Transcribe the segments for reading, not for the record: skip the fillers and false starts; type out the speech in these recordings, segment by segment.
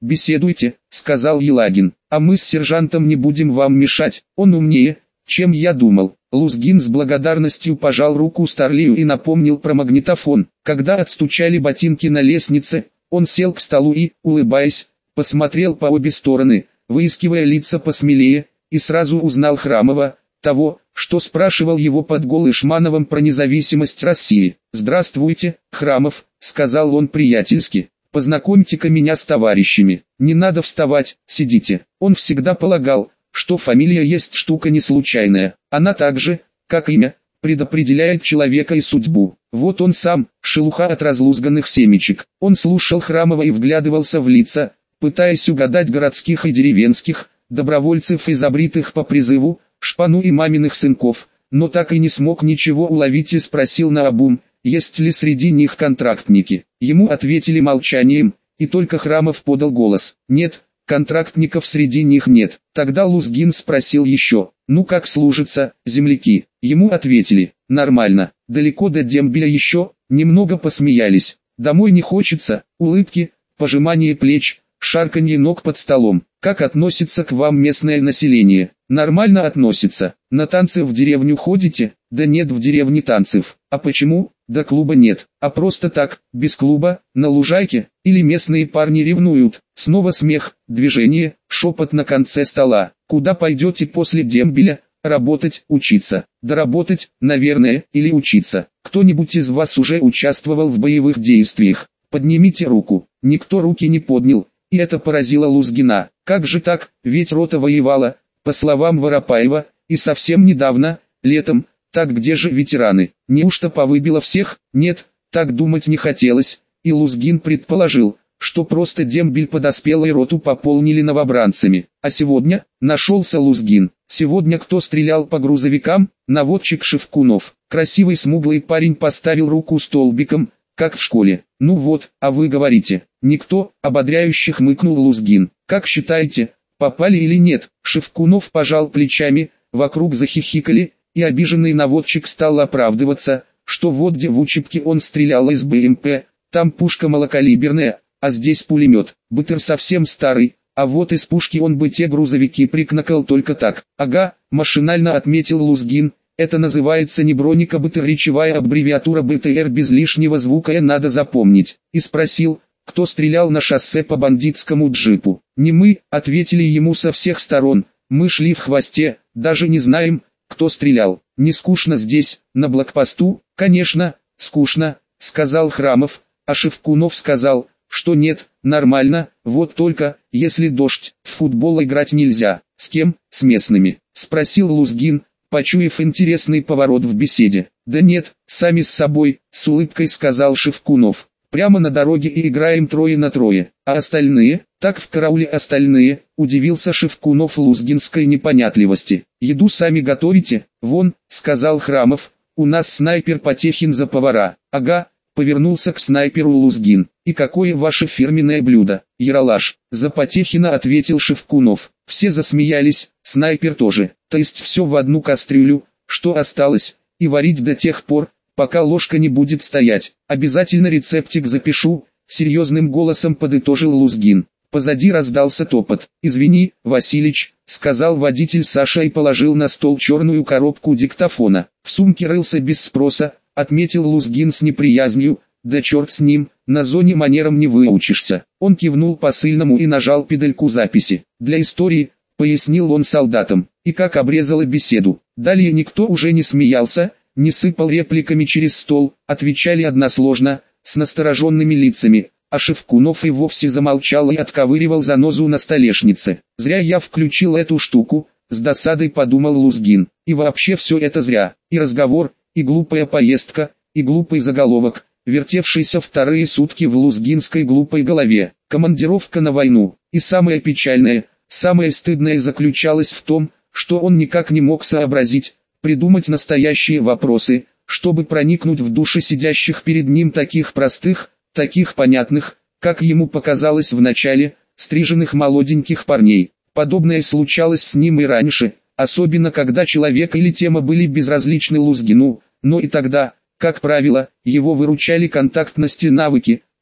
беседуйте», — сказал Елагин, — «а мы с сержантом не будем вам мешать, он умнее, чем я думал». Лузгин с благодарностью пожал руку Старлею и напомнил про магнитофон. Когда отстучали ботинки на лестнице, он сел к столу и, улыбаясь, посмотрел по обе стороны, выискивая лица посмелее, и сразу узнал Храмова, того, что спрашивал его под Голышмановым про независимость России. «Здравствуйте, Храмов», — сказал он приятельски, — «познакомьте-ка меня с товарищами, не надо вставать, сидите». Он всегда полагал, что фамилия есть штука не случайная, она так же, как имя, предопределяет человека и судьбу. Вот он сам, шелуха от разлузганных семечек. Он слушал Храмова и вглядывался в лица, пытаясь угадать городских и деревенских, добровольцев и забритых по призыву, шпану и маминых сынков, но так и не смог ничего уловить и спросил наобум, есть ли среди них контрактники. Ему ответили молчанием, и только Храмов подал голос: «Нет, контрактников среди них нет». Тогда Лузгин спросил еще: «Ну как служатся, земляки?» Ему ответили: «Нормально, далеко до дембеля еще». Немного посмеялись. «Домой не хочется», улыбки, пожимание плеч, шарканье ног под столом. «Как относится к вам местное население?» «Нормально относится. На танцы в деревню ходите?» «Да нет в деревне танцев». «А почему?» «Да клуба нет». «А просто так, без клуба, на лужайке?» «Или местные парни ревнуют?» Снова смех, движение, шепот на конце стола. «Куда пойдете после дембеля?» «Работать, учиться». «Да работать, наверное, или учиться». «Кто-нибудь из вас уже участвовал в боевых действиях?» «Поднимите руку». Никто руки не поднял, и это поразило Лузгина. Как же так, ведь рота воевала, по словам Воропаева, и совсем недавно, летом. Так где же ветераны? Неужто повыбило всех? Нет, так думать не хотелось, и Лузгин предположил, что просто дембель подоспел и роту пополнили новобранцами. А сегодня, нашелся Лузгин, сегодня кто стрелял по грузовикам? Наводчик Шевкунов. Красивый смуглый парень поставил руку столбиком, как в школе. «Ну вот, а вы говорите, никто», — ободряюще хмыкнул Лузгин. «Как считаете, попали или нет?» Шевкунов пожал плечами, вокруг захихикали, и обиженный наводчик стал оправдываться, что вот где в учебке он стрелял из БМП, там пушка малокалиберная, а здесь пулемет. Бытер совсем старый, а вот из пушки он бы те грузовики прикнакал только так. «Ага», — машинально отметил Лузгин. «Это называется не броника БТР, речевая аббревиатура БТР без лишнего звука, надо запомнить». И спросил, кто стрелял на шоссе по бандитскому джипу. «Не мы», — ответили ему со всех сторон, «мы шли в хвосте, даже не знаем, кто стрелял». «Не скучно здесь, на блокпосту?» «Конечно, скучно», — сказал Храмов, а Шевкунов сказал, что нет, нормально, вот только, если дождь, в футбол играть нельзя. «С кем?» «С местными», — спросил Лузгин, почуяв интересный поворот в беседе. «Да нет, сами с собой», — с улыбкой сказал Шевкунов. «Прямо на дороге и играем 3 на 3, а остальные?» «Так в карауле остальные», — удивился Шевкунов лузгинской непонятливости. «Еду сами готовите?» «Вон», — сказал Храмов, — «у нас снайпер Потехин за повара». «Ага», — повернулся к снайперу Лузгин. «И какое ваше фирменное блюдо?» «Яралаш», — за Потехина ответил Шевкунов. Все засмеялись, снайпер тоже. «То есть все в одну кастрюлю, что осталось, и варить до тех пор, пока ложка не будет стоять. Обязательно рецептик запишу», — серьезным голосом подытожил Лузгин. Позади раздался топот. «Извини, Василич», — сказал водитель Саша и положил на стол черную коробку диктофона. В сумке рылся без спроса, отметил Лузгин с неприязнью. «Да черт с ним, на зоне манерам не выучишься». Он кивнул посыльному и нажал педальку записи. «Для истории», — пояснил он солдатам, и как обрезала беседу. Далее никто уже не смеялся, не сыпал репликами через стол, отвечали односложно, с настороженными лицами. А Шевкунов и вовсе замолчал и отковыривал занозу на столешнице. «Зря я включил эту штуку», — с досадой подумал Лузгин. «И вообще все это зря. И разговор, и глупая поездка, и глупый заголовок, вертевшийся вторые сутки в лузгинской глупой голове. Командировка на войну. И самое печальное, самое стыдное заключалось в том, что он никак не мог сообразить, придумать настоящие вопросы, чтобы проникнуть в души сидящих перед ним таких простых, таких понятных, как ему показалось вначале, стриженных молоденьких парней. Подобное случалось с ним и раньше, особенно когда человек или тема были безразличны Лузгину, но и тогда, как правило, его выручали контактность и навыки,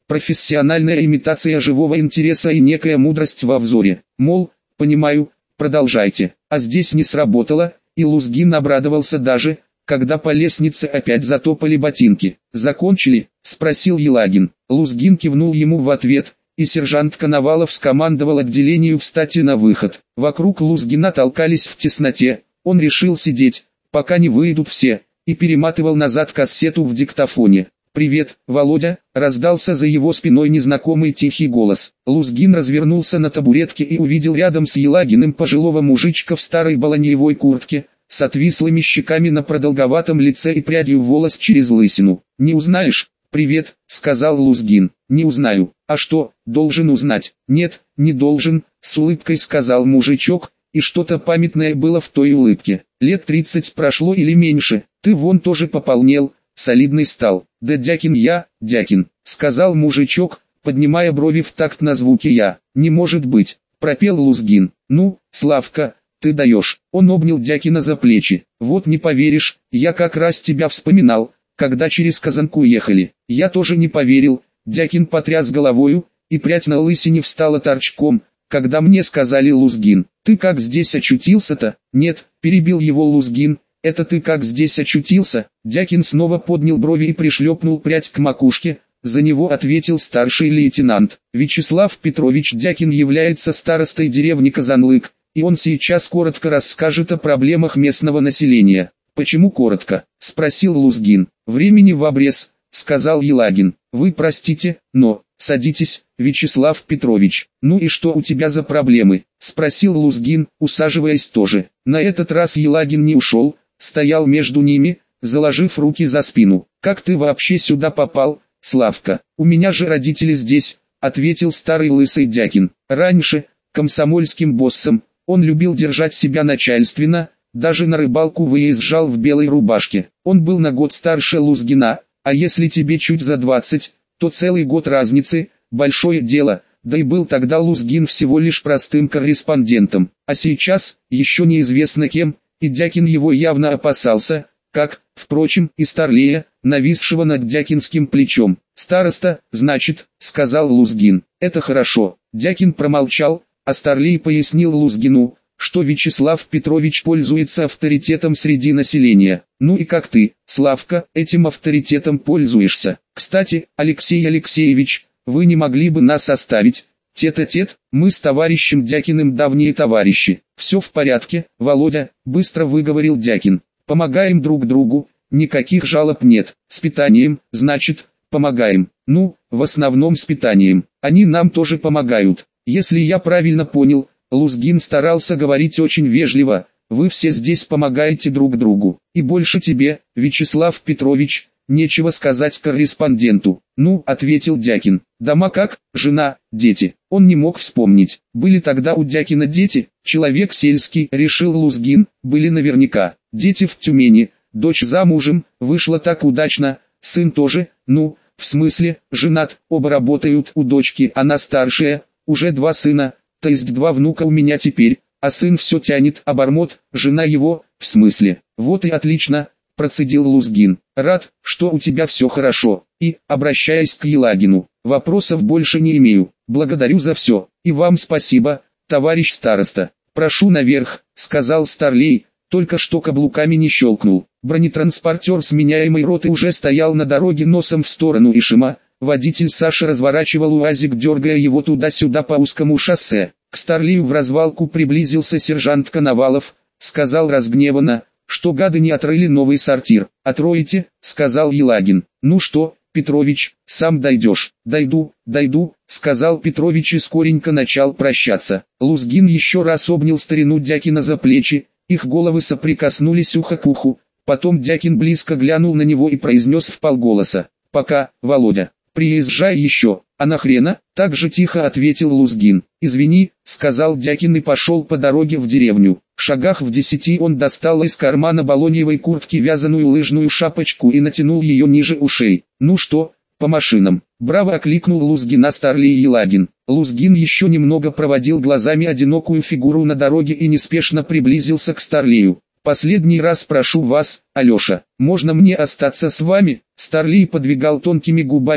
профессиональная имитация живого интереса и некая мудрость во взоре. Мол, понимаю, продолжайте. А здесь не сработало, и Лузгин обрадовался даже, когда по лестнице опять затопали ботинки. «Закончили?» – спросил Елагин. Лузгин кивнул ему в ответ, и сержант Коновалов скомандовал отделению встать и на выход. Вокруг Лузгина толкались в тесноте, он решил сидеть, пока не выйдут все, и перематывал назад кассету в диктофоне. «Привет, Володя!» – раздался за его спиной незнакомый тихий голос. Лузгин развернулся на табуретке и увидел рядом с Елагиным пожилого мужичка в старой баланьевой куртке, с отвислыми щеками на продолговатом лице и прядью волос через лысину. «Не узнаешь?» «Привет», — сказал Лузгин. «Не узнаю. А что, должен узнать?» «Нет, не должен», — с улыбкой сказал мужичок, и что-то памятное было в той улыбке. «Лет 30 прошло или меньше, ты вон тоже пополнел, солидный стал». «Да Дякин», — сказал мужичок, поднимая брови в такт на звуки «я». «Не может быть», — пропел Лузгин. «Ну, Славка, ты даешь». Он обнял Дякина за плечи. «Вот не поверишь, я как раз тебя вспоминал, когда через Казанку ехали». «Я тоже не поверил», — Дякин потряс головою, и прядь на лысине встала торчком, когда мне сказали Лузгин. «Ты как здесь очутился-то?» «Нет», — перебил его Лузгин, — «это ты как здесь очутился?» Дякин снова поднял брови и пришлепнул прядь к макушке. За него ответил старший лейтенант. Вячеслав Петрович Дякин является старостой деревни Казанлык, и он сейчас коротко расскажет о проблемах местного населения. «Почему коротко?» – спросил Лузгин. «Времени в обрез», – сказал Елагин. «Вы простите, но...» «Садитесь, Вячеслав Петрович». «Ну и что у тебя за проблемы?» – спросил Лузгин, усаживаясь тоже. На этот раз Елагин не ушел, стоял между ними, заложив руки за спину. «Как ты вообще сюда попал, Славка?» «У меня же родители здесь», — ответил старый лысый Дякин. «Раньше, комсомольским боссом, он любил держать себя начальственно, даже на рыбалку выезжал в белой рубашке. Он был на год старше Лузгина, а если тебе чуть за 20, то целый год разницы, большое дело». Да и был тогда Лузгин всего лишь простым корреспондентом, а сейчас, еще неизвестно кем, и Дякин его явно опасался, как, впрочем, и Старлея, нависшего над Дякинским плечом. «Староста, значит», — сказал Лузгин. «Это хорошо». Дякин промолчал, а Старлей пояснил Лузгину, что Вячеслав Петрович пользуется авторитетом среди населения. «Ну и как ты, Славка, этим авторитетом пользуешься? Кстати, Алексей Алексеевич, вы не могли бы нас оставить? Тет-а-тет, мы с товарищем Дякиным давние товарищи». «Все в порядке, Володя», — быстро выговорил Дякин. «Помогаем друг другу, никаких жалоб нет. С питанием, значит, помогаем». «Ну, в основном с питанием. Они нам тоже помогают. Если я правильно понял», — Лузгин старался говорить очень вежливо, «вы все здесь помогаете друг другу. И больше тебе, Вячеслав Петрович, нечего сказать корреспонденту». «Ну», — ответил Дякин. «Дома как, жена, дети?» Он не мог вспомнить. Были тогда у Дякина дети? Человек сельский, решил Лузгин, были наверняка. Дети в Тюмени, дочь замужем, вышла так удачно, сын тоже, ну, в смысле, женат, оба работают у дочки, она старшая, уже 2 сына, то есть 2 внука у меня теперь, а сын все тянет, обормот, жена его, в смысле. Вот и отлично, процедил Лузгин. Рад, что у тебя все хорошо. И, обращаясь к Елагину, вопросов больше не имею. Благодарю за все. И вам спасибо, товарищ староста. Прошу наверх, сказал Старлей, только что каблуками не щелкнул. Бронетранспортер сменяемой роты уже стоял на дороге носом в сторону Ишима. Водитель Саша разворачивал УАЗик, дергая его туда-сюда по узкому шоссе. К Старлею в развалку приблизился сержант Коновалов, сказал разгневанно, что гады не отрыли новый сортир. «Отроете», — сказал Елагин. «Ну что, Петрович, сам дойдешь?» «Дойду», — сказал Петрович и скоренько начал прощаться. Лузгин еще раз обнял старину Дякина за плечи, их головы соприкоснулись ухо к уху, потом Дякин близко глянул на него и произнес вполголоса: «Пока, Володя, приезжай еще». «А нахрена?» — так же тихо ответил Лузгин. «Извини», — сказал Дякин и пошел по дороге в деревню. Шагах в 10 он достал из кармана балоньевой куртки вязаную лыжную шапочку и натянул ее ниже ушей. «Ну что, по машинам?» — браво окликнул Лузгина Старлей Елагин. Лузгин еще немного проводил глазами одинокую фигуру на дороге и неспешно приблизился к Старлею. «Последний раз прошу вас, Алеша, можно мне остаться с вами?» Старлей подвигал тонкими губами и,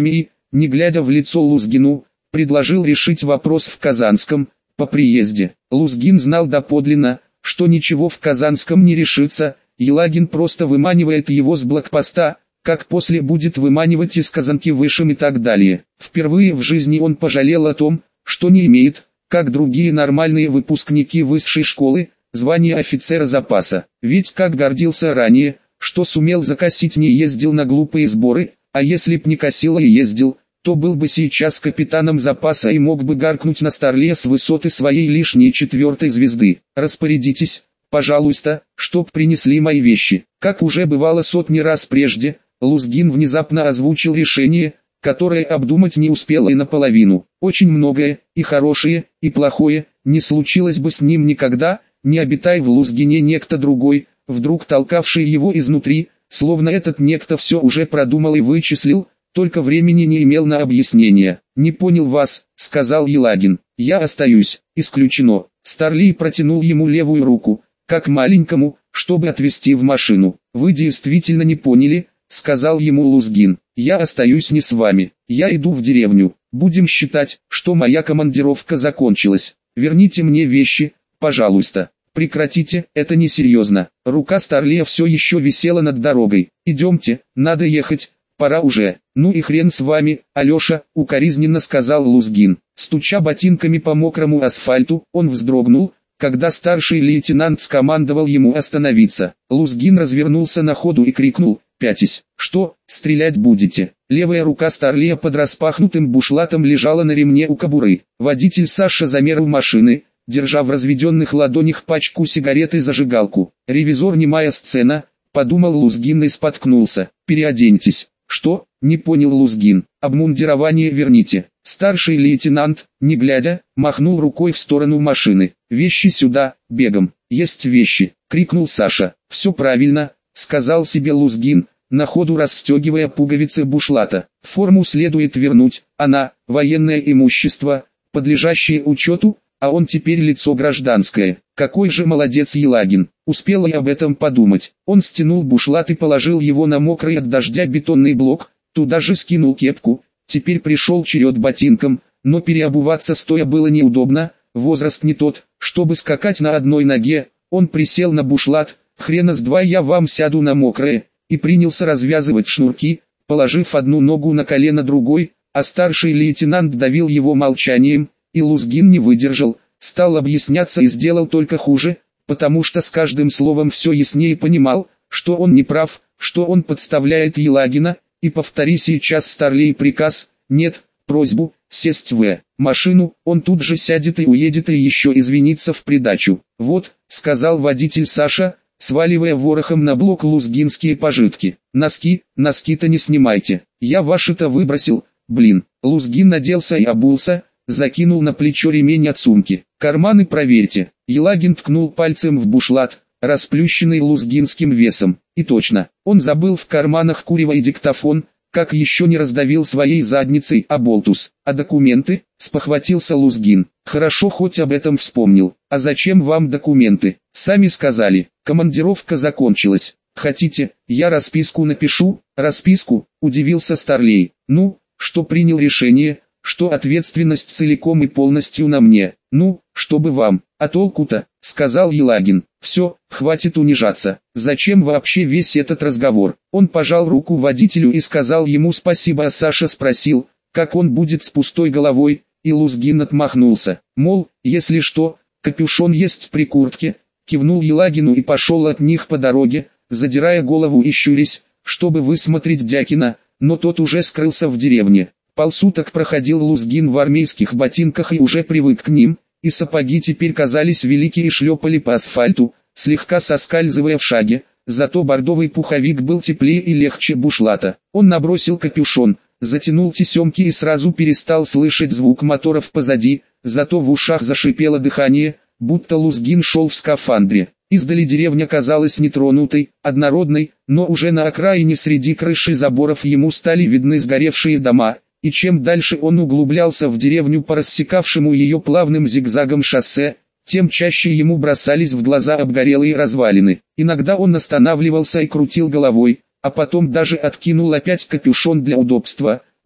не глядя в лицо Лузгину, предложил решить вопрос в Казанском, по приезде. Лузгин знал доподлинно, что ничего в Казанском не решится, Елагин просто выманивает его с блокпоста, как после будет выманивать из Казанки Вышем и так далее. Впервые в жизни он пожалел о том, что не имеет, как другие нормальные выпускники высшей школы, звание офицера запаса. Ведь как гордился ранее, что сумел закосить, не ездил на глупые сборы, а если б не косил и ездил, то был бы сейчас капитаном запаса и мог бы гаркнуть на Старлея с высоты своей лишней 4-й звезды. Распорядитесь, пожалуйста, чтоб принесли мои вещи. Как уже бывало сотни раз прежде, Лузгин внезапно озвучил решение, которое обдумать не успел и наполовину. Очень многое, и хорошее, и плохое, не случилось бы с ним никогда, не обитай в Лузгине некто другой, вдруг толкавший его изнутри, словно этот некто все уже продумал и вычислил, только времени не имел на объяснение. «Не понял вас», — сказал Елагин. «Я остаюсь». «Исключено». Старлей протянул ему левую руку, как маленькому, чтобы отвезти в машину. «Вы действительно не поняли», — сказал ему Лузгин. «Я остаюсь не с вами. Я иду в деревню. Будем считать, что моя командировка закончилась. Верните мне вещи, пожалуйста». «Прекратите, это несерьезно». Рука Старлея все еще висела над дорогой. «Идемте, надо ехать, пора уже». «Ну и хрен с вами, Алеша», — укоризненно сказал Лузгин. Стуча ботинками по мокрому асфальту, он вздрогнул, когда старший лейтенант скомандовал ему остановиться. Лузгин развернулся на ходу и крикнул: «Пятись!» «Что, стрелять будете?» Левая рука Старлея под распахнутым бушлатом лежала на ремне у кобуры. Водитель Саша замер у машины, держа в разведенных ладонях пачку сигарет и зажигалку. «Ревизор, немая сцена», — подумал Лузгин и споткнулся. «Переоденьтесь». «Что?» — не понял Лузгин. «Обмундирование верните». Старший лейтенант, не глядя, махнул рукой в сторону машины. «Вещи сюда, бегом». «Есть вещи», — крикнул Саша. «Все правильно», — сказал себе Лузгин, на ходу расстегивая пуговицы бушлата. «Форму следует вернуть, она — военное имущество, подлежащее учету, а он теперь лицо гражданское. Какой же молодец Елагин, успел и об этом подумать». Он стянул бушлат и положил его на мокрый от дождя бетонный блок, туда же скинул кепку. Теперь пришел черед ботинкам, но переобуваться стоя было неудобно, возраст не тот, чтобы скакать на одной ноге. Он присел на бушлат, «Хрена с два я вам сяду на мокрое», и принялся развязывать шнурки, положив одну ногу на колено другой, а старший лейтенант давил его молчанием, и Лузгин не выдержал, стал объясняться и сделал только хуже, потому что с каждым словом все яснее понимал, что он не прав, что он подставляет Елагина, и повтори сейчас Старлей приказ, нет, просьбу, сесть в машину, он тут же сядет и уедет и еще извинится в придачу. «Вот», — сказал водитель Саша, сваливая ворохом на блок лузгинские пожитки. «Носки-то не снимайте, я ваши-то выбросил, блин». Лузгин наделся и обулся, закинул на плечо ремень от сумки. «Карманы проверьте». Елагин ткнул пальцем в бушлат, расплющенный лузгинским весом. И точно, он забыл в карманах курево и диктофон, как еще не раздавил своей задницей оболтус. «А документы?» — спохватился Лузгин. «Хорошо, хоть об этом вспомнил. А зачем вам документы? Сами сказали, командировка закончилась. Хотите, я расписку напишу?» «Расписку?» — удивился Старлей. «Ну, что принял решение, что ответственность целиком и полностью на мне. Ну, чтобы вам, а толку-то?» — сказал Елагин. «Все, хватит унижаться. Зачем вообще весь этот разговор?» Он пожал руку водителю и сказал ему спасибо, а Саша спросил, как он будет с пустой головой, и Лузгин отмахнулся. Мол, если что, капюшон есть при куртке, кивнул Елагину и пошел от них по дороге, задирая голову и щурясь, чтобы высмотреть Дякина, но тот уже скрылся в деревне. Полсуток проходил Лузгин в армейских ботинках и уже привык к ним, и сапоги теперь казались великие и шлепали по асфальту, слегка соскальзывая в шаге, зато бордовый пуховик был теплее и легче бушлата. Он набросил капюшон, затянул тесемки и сразу перестал слышать звук моторов позади, зато в ушах зашипело дыхание, будто Лузгин шел в скафандре. Издали деревня казалась нетронутой, однородной, но уже на окраине среди крыш и заборов ему стали видны сгоревшие дома, и чем дальше он углублялся в деревню по рассекавшему ее плавным зигзагом шоссе, тем чаще ему бросались в глаза обгорелые развалины. Иногда он останавливался и крутил головой, а потом даже откинул опять капюшон для удобства,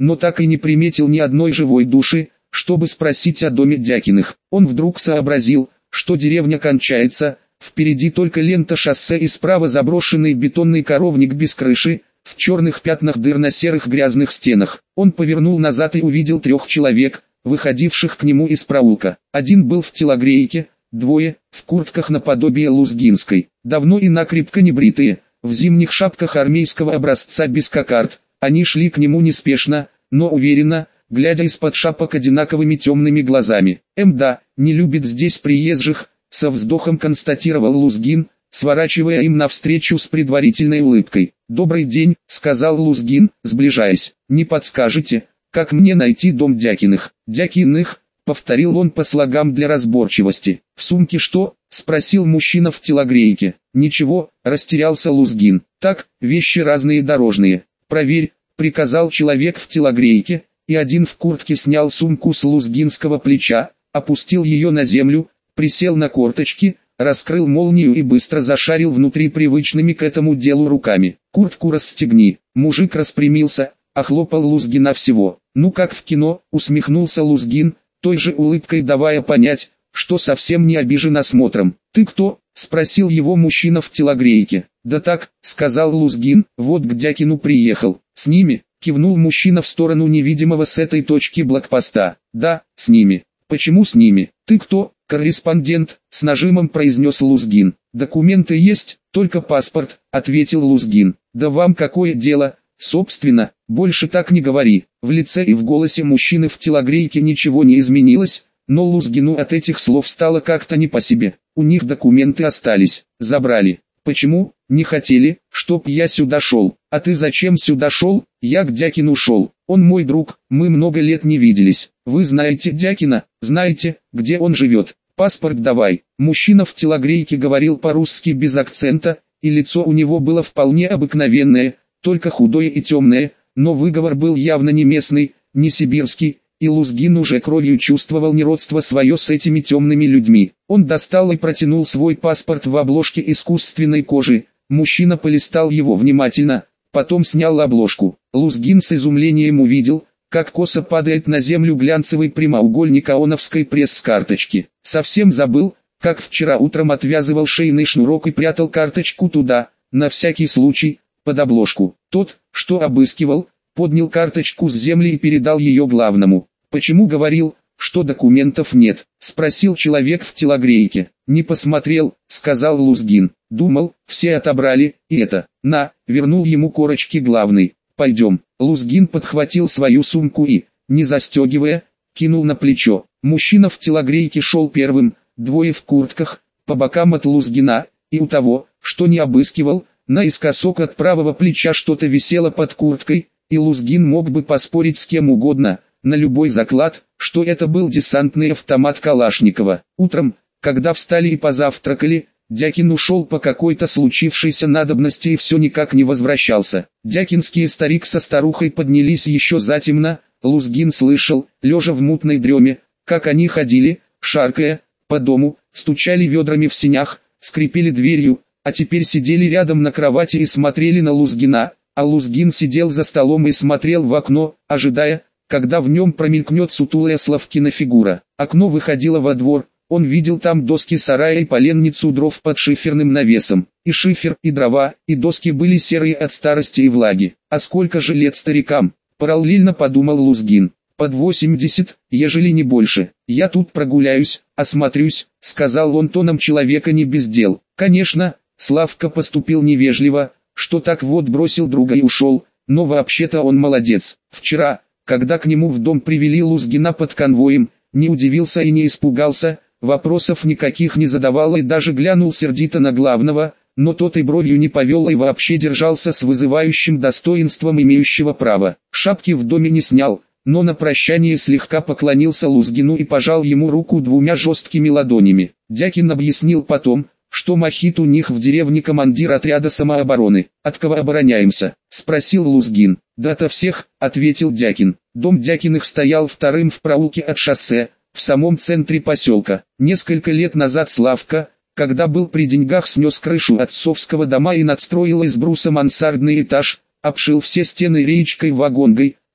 но так и не приметил ни одной живой души, чтобы спросить о доме Дякиных. Он вдруг сообразил, что деревня кончается, впереди только лента шоссе и справа заброшенный бетонный коровник без крыши, в черных пятнах дыр на серых грязных стенах. Он повернул назад и увидел 3 человек, выходивших к нему из проулка. Один был в телогрейке, 2 в куртках наподобие лузгинской, давно и накрепко не бритые, в зимних шапках армейского образца без кокард. Они шли к нему неспешно, но уверенно, глядя из-под шапок одинаковыми темными глазами. «Да, не любит здесь приезжих», — со вздохом констатировал Лузгин, сворачивая им навстречу с предварительной улыбкой. «Добрый день», — сказал Лузгин, сближаясь. «Не подскажете, как мне найти дом Дякиных?» «Дякиных», — повторил он по слогам для разборчивости. «В сумке что?» — спросил мужчина в телогрейке. «Ничего», — растерялся Лузгин. «Так, вещи разные дорожные. Проверь», — приказал человек в телогрейке, и один в куртке снял сумку с лузгинского плеча, опустил ее на землю, присел на корточки, раскрыл молнию и быстро зашарил внутри привычными к этому делу руками. «Куртку расстегни». Мужик распрямился, охлопал Лузгина всего. «Ну как в кино», — усмехнулся Лузгин, той же улыбкой давая понять, что совсем не обижен осмотром. «Ты кто?» — спросил его мужчина в телогрейке. «Да так», — сказал Лузгин, — «вот к Дякину приехал». «С ними?» — кивнул мужчина в сторону невидимого с этой точки блокпоста. «Да, с ними». «Почему с ними? Ты кто?» «Корреспондент», — с нажимом произнес Лузгин. «Документы есть, только паспорт», — ответил Лузгин. «Да вам какое дело, собственно, больше так не говори». В лице и в голосе мужчины в телогрейке ничего не изменилось, но Лузгину от этих слов стало как-то не по себе. «У них документы остались, забрали». «Почему? Не хотели, чтоб я сюда шел». «А ты зачем сюда шел?» «Я к Дякину шел. Он мой друг, мы много лет не виделись». «Вы знаете Дякина? Знаете, где он живет?» «Паспорт давай». Мужчина в телогрейке говорил по-русски без акцента, и лицо у него было вполне обыкновенное, только худое и темное, но выговор был явно не местный, не сибирский, и Лузгин уже кровью чувствовал неродство свое с этими темными людьми. Он достал и протянул свой паспорт в обложке искусственной кожи. Мужчина полистал его внимательно, потом снял обложку. Лузгин с изумлением увидел, как косо падает на землю глянцевый прямоугольник аоновской пресс-карточки. Совсем забыл, как вчера утром отвязывал шейный шнурок и прятал карточку туда, на всякий случай, под обложку. Тот, что обыскивал, поднял карточку с земли и передал ее главному. «Почему говорил, что документов нет?» — спросил человек в телогрейке. «Не посмотрел», — сказал Лузгин. «Думал, все отобрали, и это». «На», — вернул ему корочки главный. «Пойдем». Лузгин подхватил свою сумку и, не застегивая, кинул на плечо. Мужчина в телогрейке шел первым, 2 в куртках, по бокам от Лузгина, и у того, что не обыскивал, наискосок от правого плеча что-то висело под курткой, и Лузгин мог бы поспорить с кем угодно, на любой заклад, что это был десантный автомат Калашникова. Утром, когда встали и позавтракали, Дякин ушел по какой-то случившейся надобности и все никак не возвращался. Дякинский старик со старухой поднялись еще затемно. Лузгин слышал, лежа в мутной дреме, как они ходили, шаркая, по дому, стучали ведрами в сенях, скрипели дверью, а теперь сидели рядом на кровати и смотрели на Лузгина, а Лузгин сидел за столом и смотрел в окно, ожидая, когда в нем промелькнет сутулая Славкина фигура. Окно выходило во двор, он видел там доски сарая и поленницу дров под шиферным навесом. И шифер, и дрова, и доски были серые от старости и влаги. А сколько же лет старикам? Параллельно подумал Лузгин. Под 80, ежели не больше. «Я тут прогуляюсь, осмотрюсь», — сказал он тоном человека не без дел. Конечно, Славка поступил невежливо, что так вот бросил друга и ушел, но вообще-то он молодец. Вчера, когда к нему в дом привели Лузгина под конвоем, не удивился и не испугался, вопросов никаких не задавал и даже глянул сердито на главного, но тот и бровью не повел и вообще держался с вызывающим достоинством имеющего право. Шапки в доме не снял, но на прощание слегка поклонился Лузгину и пожал ему руку 2 жесткими ладонями. Дякин объяснил потом, что Махит у них в деревне командир отряда самообороны. «От кого обороняемся?» — спросил Лузгин. «Да ото всех», — ответил Дякин. Дом Дякиных стоял вторым в проулке от шоссе, в самом центре поселка. Несколько лет назад Славка, когда был при деньгах, снес крышу отцовского дома и надстроил из бруса мансардный этаж, обшил все стены речкой-вагонгой,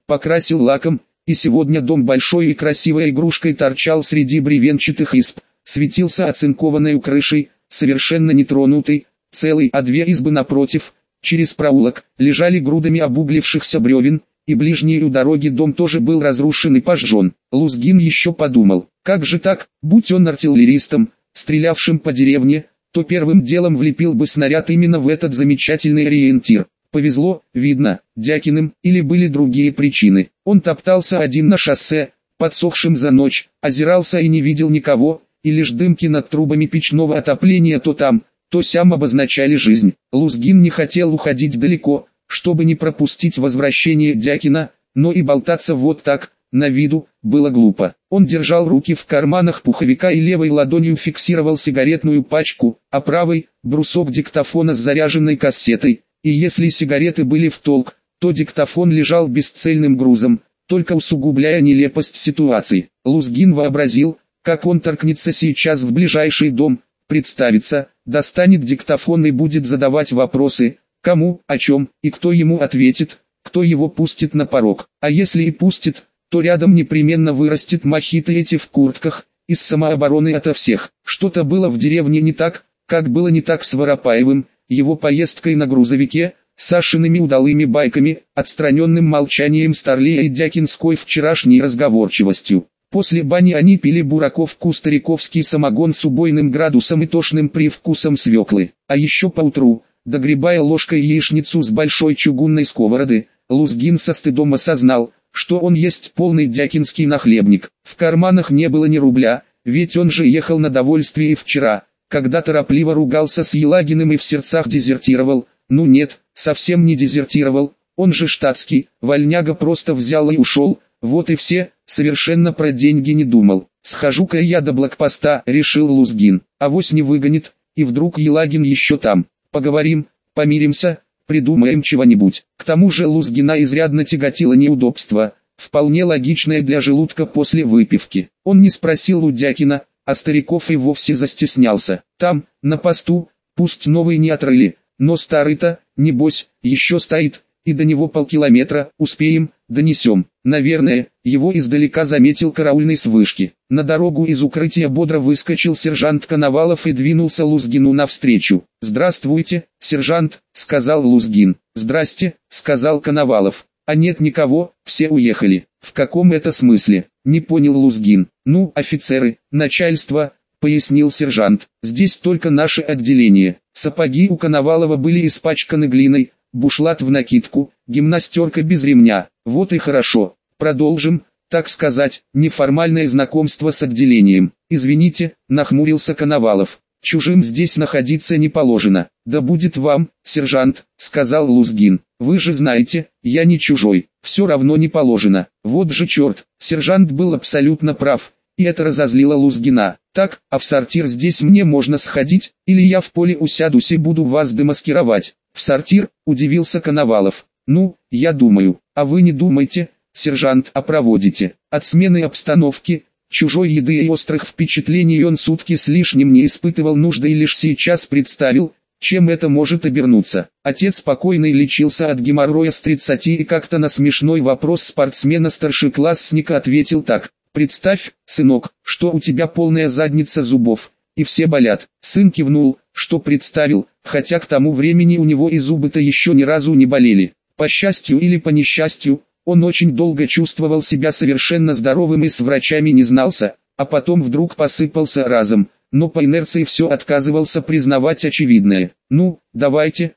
покрасил лаком, и сегодня дом большой и красивой игрушкой торчал среди бревенчатых изб, светился оцинкованной крышей, совершенно нетронутый, целый, а две избы напротив, через проулок, лежали грудами обуглившихся бревен, и ближний у дороги дом тоже был разрушен и пожжен. Лузгин еще подумал, как же так, будь он артиллеристом, стрелявшим по деревне, то первым делом влепил бы снаряд именно в этот замечательный ориентир. Повезло, видно, Дякиным, или были другие причины. Он топтался один на шоссе, подсохшим за ночь, озирался и не видел никого, и лишь дымки над трубами печного отопления то там, то сям обозначали жизнь. Лузгин не хотел уходить далеко, чтобы не пропустить возвращение Дякина, но и болтаться вот так, на виду, было глупо. Он держал руки в карманах пуховика и левой ладонью фиксировал сигаретную пачку, а правой – брусок диктофона с заряженной кассетой, и если сигареты были в толк, то диктофон лежал бесцельным грузом, только усугубляя нелепость ситуации. Лузгин вообразил, как он торкнется сейчас в ближайший дом, представится, достанет диктофон и будет задавать вопросы, кому, о чем, и кто ему ответит, кто его пустит на порог. А если и пустит, то рядом непременно вырастет мохито эти в куртках, из самообороны ото всех. Что-то было в деревне не так, как было не так с Воропаевым, его поездкой на грузовике, Сашиными удалыми байками, отстраненным молчанием Старлея и Дякинской вчерашней разговорчивостью. После бани они пили бураковку стариковский самогон с убойным градусом и тошным привкусом свеклы. А еще поутру, догребая ложкой яичницу с большой чугунной сковороды, Лузгин со стыдом осознал, что он есть полный дякинский нахлебник. В карманах не было ни рубля, ведь он же ехал на довольствие и вчера, когда торопливо ругался с Елагиным и в сердцах дезертировал. Ну нет, совсем не дезертировал, он же штатский, вольняга просто взял и ушел, вот и все, совершенно про деньги не думал. Схожу-ка я до блокпоста, решил Лузгин, авось не выгонит, и вдруг Елагин еще там. Поговорим, помиримся, придумаем чего-нибудь. К тому же Лузгина изрядно тяготило неудобство, вполне логичное для желудка после выпивки. Он не спросил у Дякина, а Стариков и вовсе застеснялся. Там, на посту, пусть новый не отрыли, но старый-то, небось, еще стоит, и до него полкилометра, успеем, донесем. Наверное, его издалека заметил караульный с вышки. На дорогу из укрытия бодро выскочил сержант Коновалов и двинулся Лузгину навстречу. «Здравствуйте, сержант», — сказал Лузгин. «Здрасте», — сказал Коновалов. «А нет никого, все уехали». «В каком это смысле?» — не понял Лузгин. «Ну, офицеры, начальство», — пояснил сержант. «Здесь только наше отделение». Сапоги у Коновалова были испачканы глиной, бушлат в накидку, гимнастерка без ремня. Вот и хорошо. Продолжим, так сказать, неформальное знакомство с отделением. «Извините», — нахмурился Коновалов. «Чужим здесь находиться не положено». «Да будет вам, сержант», — сказал Лузгин. «Вы же знаете, я не чужой. Все равно не положено». Вот же черт, сержант был абсолютно прав. И это разозлило Лузгина. «Так, а в сортир здесь мне можно сходить, или я в поле усядусь и буду вас демаскировать?» «В сортир?» – удивился Коновалов. «Ну, я думаю, а вы не думайте, сержант, а проводите». От смены обстановки, чужой еды и острых впечатлений он сутки с лишним не испытывал нужды и лишь сейчас представил, чем это может обернуться. Отец покойный лечился от геморроя с 30 и как-то на смешной вопрос спортсмена-старшеклассника ответил так: «Представь, сынок, что у тебя полная задница зубов, и все болят». Сын кивнул, что представил, хотя к тому времени у него и зубы-то еще ни разу не болели. По счастью или по несчастью, он очень долго чувствовал себя совершенно здоровым и с врачами не знался, а потом вдруг посыпался разом, но по инерции все отказывался признавать очевидное. «Ну, давайте,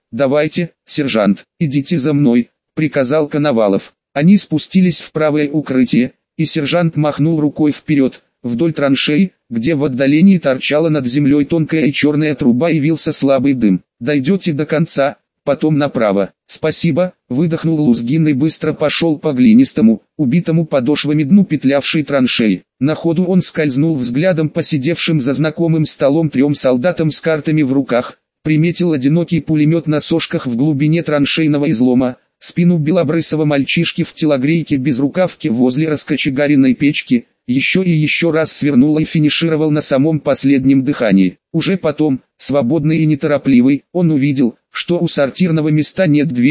сержант, идите за мной», — приказал Коновалов. Они спустились в правое укрытие, и сержант махнул рукой вперед, вдоль траншеи, где в отдалении торчала над землей тонкая и черная труба и вился слабый дым. «Дойдете до конца, потом направо». «Спасибо», — выдохнул Лузгин и быстро пошел по глинистому, убитому подошвами дну петлявшей траншеи. На ходу он скользнул взглядом по сидевшим за знакомым столом 3 солдатам с картами в руках, приметил одинокий пулемет на сошках в глубине траншейного излома, спину белобрысого мальчишки в телогрейке без рукавки возле раскочегаренной печки, еще и еще раз свернул и финишировал на самом последнем дыхании. Уже потом, свободный и неторопливый, он увидел, что у сортирного места нет двери,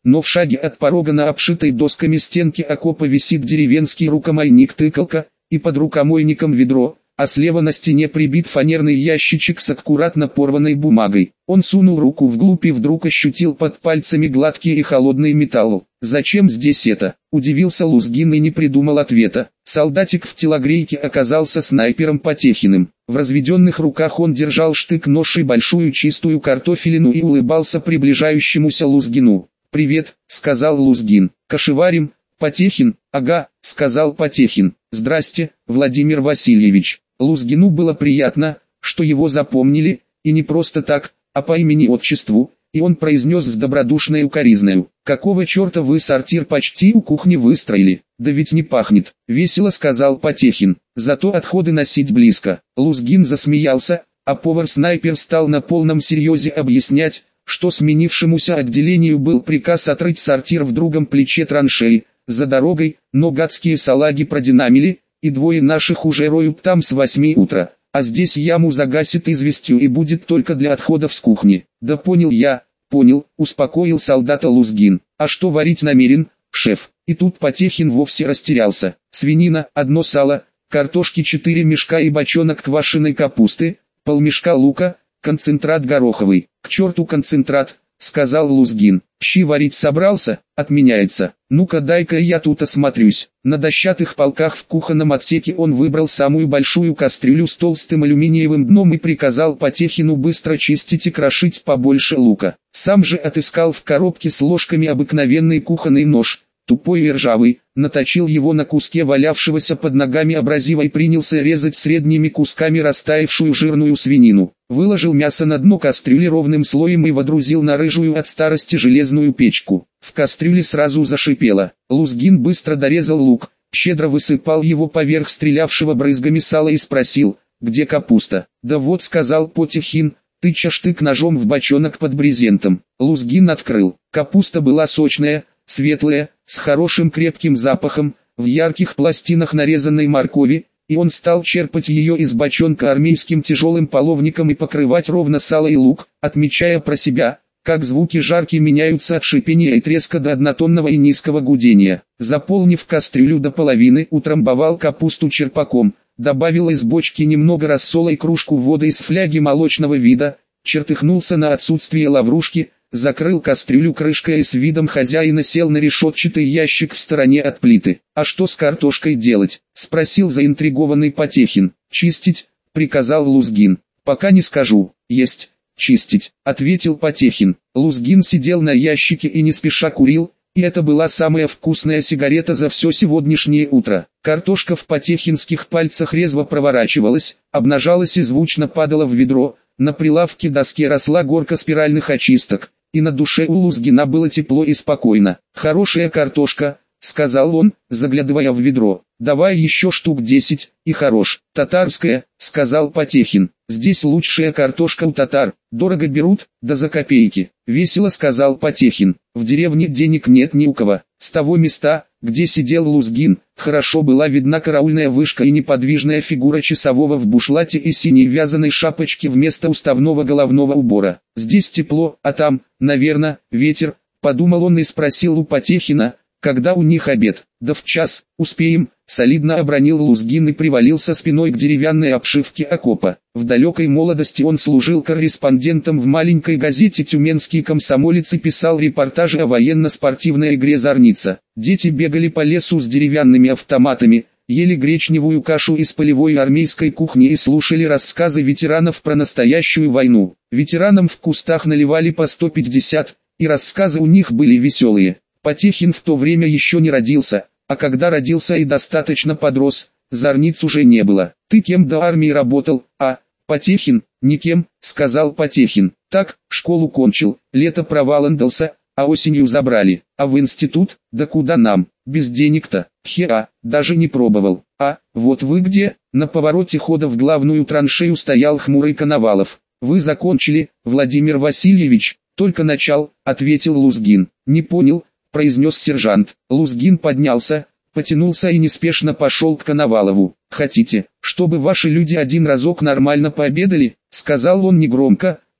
но в шаге от порога на обшитой досками стенке окопа висит деревенский рукомойник-тыкалка, и под рукомойником ведро, а слева на стене прибит фанерный ящичек с аккуратно порванной бумагой. Он сунул руку вглубь и вдруг ощутил под пальцами гладкий и холодный металл. «Зачем здесь это?» – удивился Лузгин и не придумал ответа. Солдатик в телогрейке оказался снайпером Потехиным. В разведенных руках он держал штык-нож и большую чистую картофелину и улыбался приближающемуся Лузгину. «Привет», – сказал Лузгин. «Кошеварим?» «Потехин?» «Ага», – сказал Потехин. «Здрасте, Владимир Васильевич». Лузгину было приятно, что его запомнили, и не просто так, а по имени-отчеству, и он произнес с добродушной укоризною: «Какого черта вы сортир почти у кухни выстроили? Да ведь не пахнет», — весело сказал Потехин. «Зато отходы носить близко». Лузгин засмеялся, а повар-снайпер стал на полном серьезе объяснять, что сменившемуся отделению был приказ отрыть сортир в другом плече траншеи, за дорогой, но гадские салаги продинамили, и двое наших уже роют там с 8 утра, а здесь яму загасит известью и будет только для отходов с кухни. «Да понял я, понял», — успокоил солдата Лузгин. «А что варить намерен, шеф?» И тут Потехин вовсе растерялся. «Свинина, 1 сало, картошки 4 мешка и бочонок квашеной капусты, полмешка лука, концентрат гороховый». «К черту концентрат», — сказал Лузгин. «Щи варить собрался? Отменяется. Ну-ка дай-ка я тут осмотрюсь». На дощатых полках в кухонном отсеке он выбрал самую большую кастрюлю с толстым алюминиевым дном и приказал Потехину быстро чистить и крошить побольше лука. Сам же отыскал в коробке с ложками обыкновенный кухонный нож, тупой и ржавый, наточил его на куске валявшегося под ногами абразива и принялся резать средними кусками растаявшую жирную свинину. Выложил мясо на дно кастрюли ровным слоем и водрузил на рыжую от старости железную печку. В кастрюле сразу зашипело. Лузгин быстро дорезал лук, щедро высыпал его поверх стрелявшего брызгами сала и спросил: «Где капуста?» «Да вот», — сказал Потехин, тыча штык ножом в бочонок под брезентом. Лузгин открыл. Капуста была сочная, светлая, с хорошим крепким запахом, в ярких пластинах нарезанной моркови, и он стал черпать ее из бочонка армейским тяжелым половником и покрывать ровно сало и лук, отмечая про себя, как звуки жарки меняются от шипения и треска до однотонного и низкого гудения. Заполнив кастрюлю до половины, утрамбовал капусту черпаком, добавил из бочки немного рассола и кружку воды из фляги молочного вида, чертыхнулся на отсутствие лаврушки, закрыл кастрюлю крышкой и с видом хозяина сел на решетчатый ящик в стороне от плиты. «А что с картошкой делать?» — спросил заинтригованный Потехин. «Чистить», — приказал Лузгин. «Пока не скажу». «Есть, чистить», — ответил Потехин. Лузгин сидел на ящике и не спеша курил, и это была самая вкусная сигарета за все сегодняшнее утро. Картошка в потехинских пальцах резво проворачивалась, обнажалась и звучно падала в ведро. На прилавке доске росла горка спиральных очисток, и на душе у Лузгина было тепло и спокойно. «Хорошая картошка», — сказал он, заглядывая в ведро. «Давай еще штук 10, и хорош». «Татарская», — сказал Потехин. «Здесь лучшая картошка у татар. Дорого берут, да за копейки». «Весело», — сказал Потехин. «В деревне денег нет ни у кого». С того места, где сидел Лузгин, хорошо была видна караульная вышка и неподвижная фигура часового в бушлате и синей вязаной шапочке вместо уставного головного убора. «Здесь тепло, а там, наверное, ветер», — подумал он и спросил у Потехина, когда у них обед. «Да в час, успеем», — солидно обронил Лузгин и привалился спиной к деревянной обшивке окопа. В далекой молодости он служил корреспондентом в маленькой газете «Тюменский комсомолец» и писал репортажи о военно-спортивной игре «Зорница». Дети бегали по лесу с деревянными автоматами, ели гречневую кашу из полевой армейской кухни и слушали рассказы ветеранов про настоящую войну. Ветеранам в кустах наливали по 150, и рассказы у них были веселые. Потехин в то время еще не родился, а когда родился и достаточно подрос, зорниц уже не было. «Ты кем до армии работал?» «А, Потехин, никем», — сказал Потехин. «Так, школу кончил, лето проваландался, а осенью забрали. А в институт? Да куда нам, без денег-то?» «Хе-а, даже не пробовал». «А, вот вы где?» На повороте хода в главную траншею стоял хмурый Коновалов. «Вы закончили, Владимир Васильевич?» «Только начал», — ответил Лузгин. «Не понял», — произнес сержант. Лузгин поднялся, потянулся и неспешно пошел к Коновалову. «Хотите, чтобы ваши люди один разок нормально пообедали?» — сказал он негромко,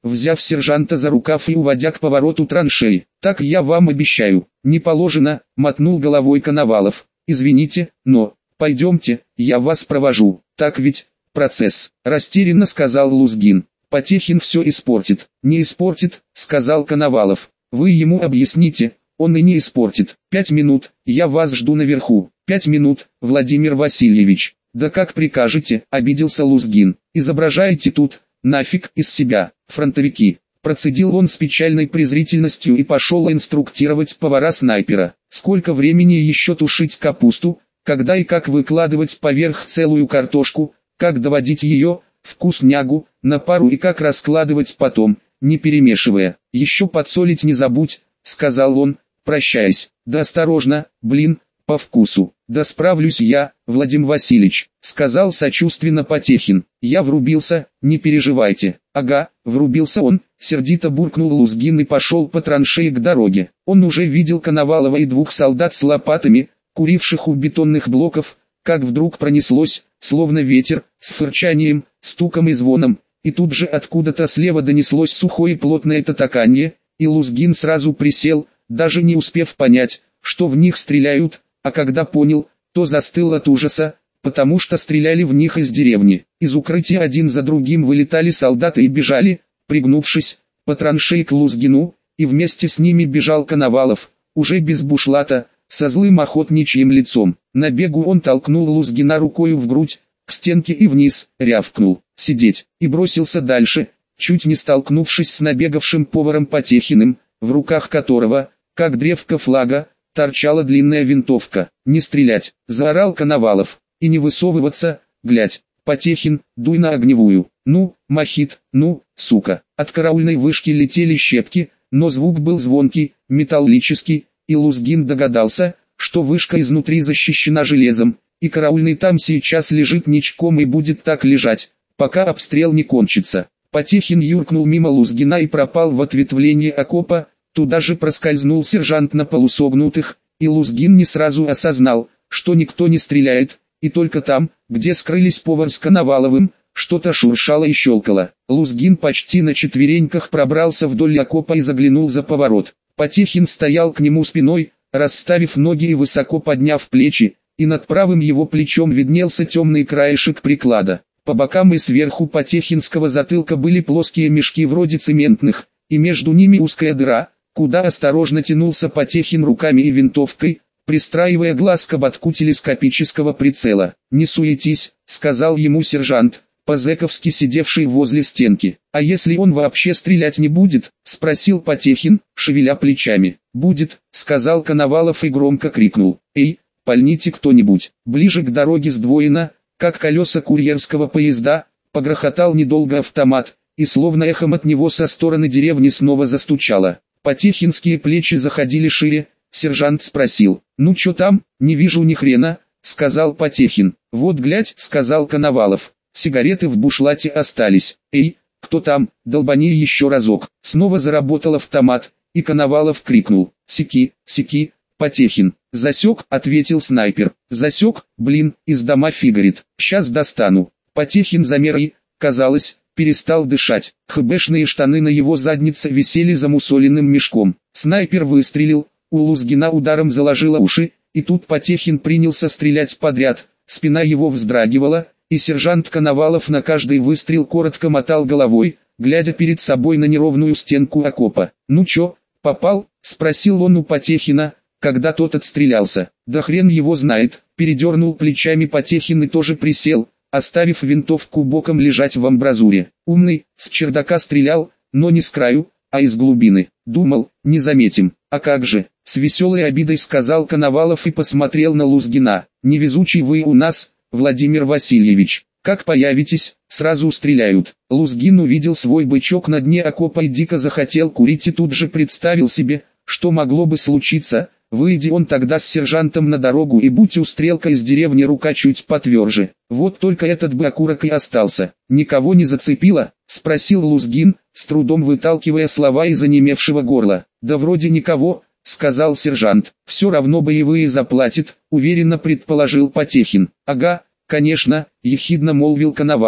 взяв сержанта за рукав и уводя к повороту траншеи. «Так я вам обещаю». «Не положено», — мотнул головой Коновалов. «Извините, но, пойдемте, я вас провожу». «Так ведь, процесс», — растерянно сказал Лузгин. «Потехин все испортит». «Не испортит», — сказал Коновалов. «Вы ему объясните, он и не испортит». 5 минут, я вас жду наверху». 5 минут, Владимир Васильевич. «Да как прикажете», — обиделся Лузгин. «Изображаете тут, нафиг, из себя, фронтовики». Процедил он с печальной презрительностью и пошел инструктировать повара-снайпера. Сколько времени еще тушить капусту, когда и как выкладывать поверх целую картошку, как доводить ее, вкуснягу, на пару и как раскладывать потом, не перемешивая. «Еще подсолить не забудь», — сказал он, прощаясь. «Да осторожно, блин, по вкусу». «Да справлюсь я, Владимир Васильевич», — сказал сочувственно Потехин. «Я врубился, не переживайте». «Ага», — врубился он, сердито буркнул Лузгин и пошел по траншеи к дороге. Он уже видел Коновалова и 2 солдат с лопатами, куривших у бетонных блоков, как вдруг пронеслось, словно ветер, с фырчанием, стуком и звоном, и тут же откуда-то слева донеслось сухое и плотное татаканье, и Лузгин сразу присел, даже не успев понять, что в них стреляют, а когда понял, то застыл от ужаса, потому что стреляли в них из деревни. Из укрытия один за другим вылетали солдаты и бежали, пригнувшись, по траншеи к Лузгину, и вместе с ними бежал Коновалов, уже без бушлата, со злым охотничьим лицом. На бегу он толкнул Лузгина рукою в грудь, к стенке и вниз, рявкнул «сидеть» и бросился дальше, чуть не столкнувшись с набегавшим поваром Потехиным, в руках которого, как древко флага, торчала длинная винтовка. «Не стрелять!» — заорал Коновалов. «И не высовываться, глядь, Потехин, дуй на огневую». «Ну, махит, ну, сука!» От караульной вышки летели щепки, но звук был звонкий, металлический, и Лузгин догадался, что вышка изнутри защищена железом, и караульный там сейчас лежит ничком и будет так лежать, пока обстрел не кончится. Потехин юркнул мимо Лузгина и пропал в ответвлении окопа, туда же проскользнул сержант на полусогнутых, и Лузгин не сразу осознал, что никто не стреляет, и только там, где скрылись повар с Коноваловым, что-то шуршало и щелкало. Лузгин почти на четвереньках пробрался вдоль окопа и заглянул за поворот. Потехин стоял к нему спиной, расставив ноги и высоко подняв плечи, и над правым его плечом виднелся темный краешек приклада. По бокам и сверху Потехинского затылка были плоские мешки вроде цементных, и между ними узкая дыра, куда осторожно тянулся Потехин руками и винтовкой, пристраивая глаз к ободку телескопического прицела. «Не суетись», — сказал ему сержант, по-зэковски сидевший возле стенки. «А если он вообще стрелять не будет?» — спросил Потехин, шевеля плечами. «Будет», — сказал Коновалов и громко крикнул. «Эй, пальните кто-нибудь!» Ближе к дороге сдвоено, как колеса курьерского поезда, погрохотал недолго автомат, и словно эхом от него со стороны деревни снова застучало. Потехинские плечи заходили шире, сержант спросил: «Ну чё там?» «Не вижу ни хрена», — сказал Потехин. «Вот глядь», — сказал Коновалов, — «сигареты в бушлате остались». «Эй, кто там, долбани еще разок». Снова заработал автомат, и Коновалов крикнул: «Секи, секи, Потехин». «Засек», — ответил снайпер. «Засек, блин, из дома фигарит. Сейчас достану». Потехин замер и, казалось, перестал дышать. ХБшные штаны на его заднице висели замусоленным мешком. Снайпер выстрелил, у Лузгина ударом заложило уши, и тут Потехин принялся стрелять подряд. Спина его вздрагивала, и сержант Коновалов на каждый выстрел коротко мотал головой, глядя перед собой на неровную стенку окопа. «Ну чё, попал?» — спросил он у Потехина, когда тот отстрелялся. «Да хрен его знает», — передернул плечами Потехин и тоже присел, оставив винтовку боком лежать в амбразуре. «Умный, с чердака стрелял, но не с краю, а из глубины. Думал, не заметим. А как же?» — с веселой обидой сказал Коновалов и посмотрел на Лузгина. «Невезучий вы у нас, Владимир Васильевич. Как появитесь, сразу стреляют». Лузгин увидел свой бычок на дне окопа и дико захотел курить и тут же представил себе, что могло бы случиться, выйди он тогда с сержантом на дорогу и будь у стрелка из деревни рука чуть потверже. Вот только этот бы окурок и остался. «Никого не зацепило?» — спросил Лузгин, с трудом выталкивая слова из онемевшего горла. «Да вроде никого», — сказал сержант. «Все равно боевые заплатят», — уверенно предположил Потехин. «Ага, конечно», — ехидно молвил Коновалов.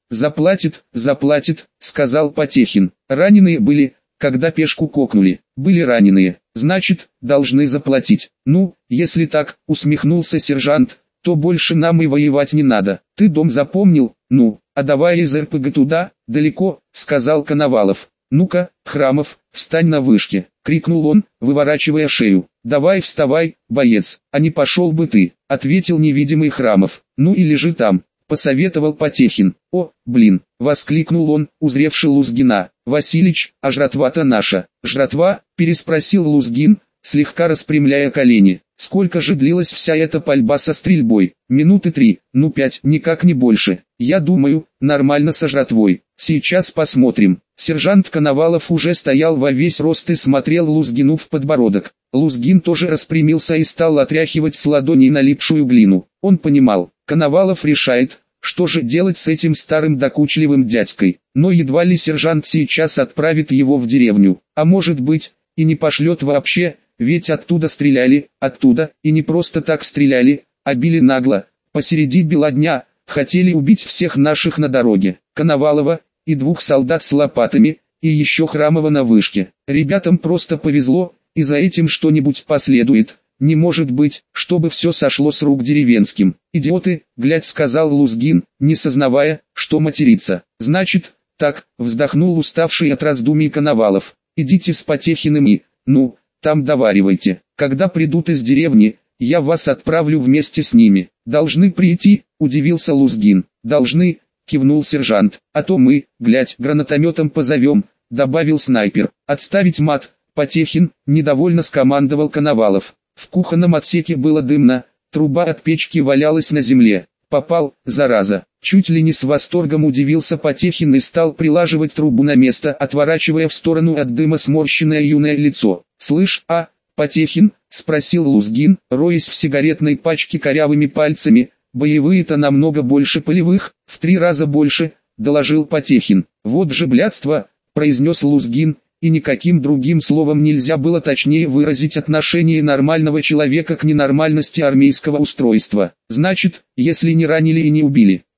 Заплатит, сказал Потехин. Раненые были, когда пешку кокнули. Были раненые, значит, должны заплатить. Ну, если так, усмехнулся сержант, то больше нам и воевать не надо. Ты дом запомнил? Ну, а давай из РПГ туда, далеко, сказал Коновалов. Ну-ка, Храмов, встань на вышке, крикнул он, выворачивая шею. Давай вставай, боец, а не пошел бы ты, ответил невидимый Храмов. Ну и лежи там, посоветовал Потехин. О, блин, воскликнул он, узревший Лузгина. Василич, а жратва-то наша. Жратва, переспросил Лузгин, слегка распрямляя колени. Сколько же длилась вся эта пальба со стрельбой? Минуты 3, ну 5, никак не больше. Я думаю, нормально со жратвой. Сейчас посмотрим. Сержант Коновалов уже стоял во весь рост и смотрел Лузгину в подбородок. Лузгин тоже распрямился и стал отряхивать с ладоней налипшую глину. Он понимал, Коновалов решает, что же делать с этим старым докучливым дядькой. Но едва ли сержант сейчас отправит его в деревню. А может быть, и не пошлет вообще. Ведь оттуда стреляли, и не просто так стреляли, а били нагло, посреди бела дня, хотели убить всех наших на дороге, Коновалова, и 2 солдат с лопатами, и еще Храмова на вышке. Ребятам просто повезло, и за этим что-нибудь последует, не может быть, чтобы все сошло с рук деревенским. Идиоты, глядь, сказал Лузгин, не сознавая, что материться. Значит, так, вздохнул уставший от раздумий Коновалов, идите с Потехиным и, ну, там доваривайте. Когда придут из деревни, я вас отправлю вместе с ними. Должны прийти, удивился Лузгин. Должны, кивнул сержант. А то мы, глядь, гранатометом позовем, добавил снайпер. Отставить мат, Потехин, недовольно скомандовал Коновалов. В кухонном отсеке было дымно, труба от печки валялась на земле. Попал, зараза. Чуть ли не с восторгом удивился Потехин и стал прилаживать трубу на место, отворачивая в сторону от дыма сморщенное юное лицо. «Слышь, Потехин?» — спросил Лузгин, роясь в сигаретной пачке корявыми пальцами. «Боевые-то намного больше полевых, в 3 раза больше», — доложил Потехин. «Вот же блядство», — произнес Лузгин, и никаким другим словом нельзя было точнее выразить отношение нормального человека к ненормальности армейского устройства. «Значит, если не ранили и не убили,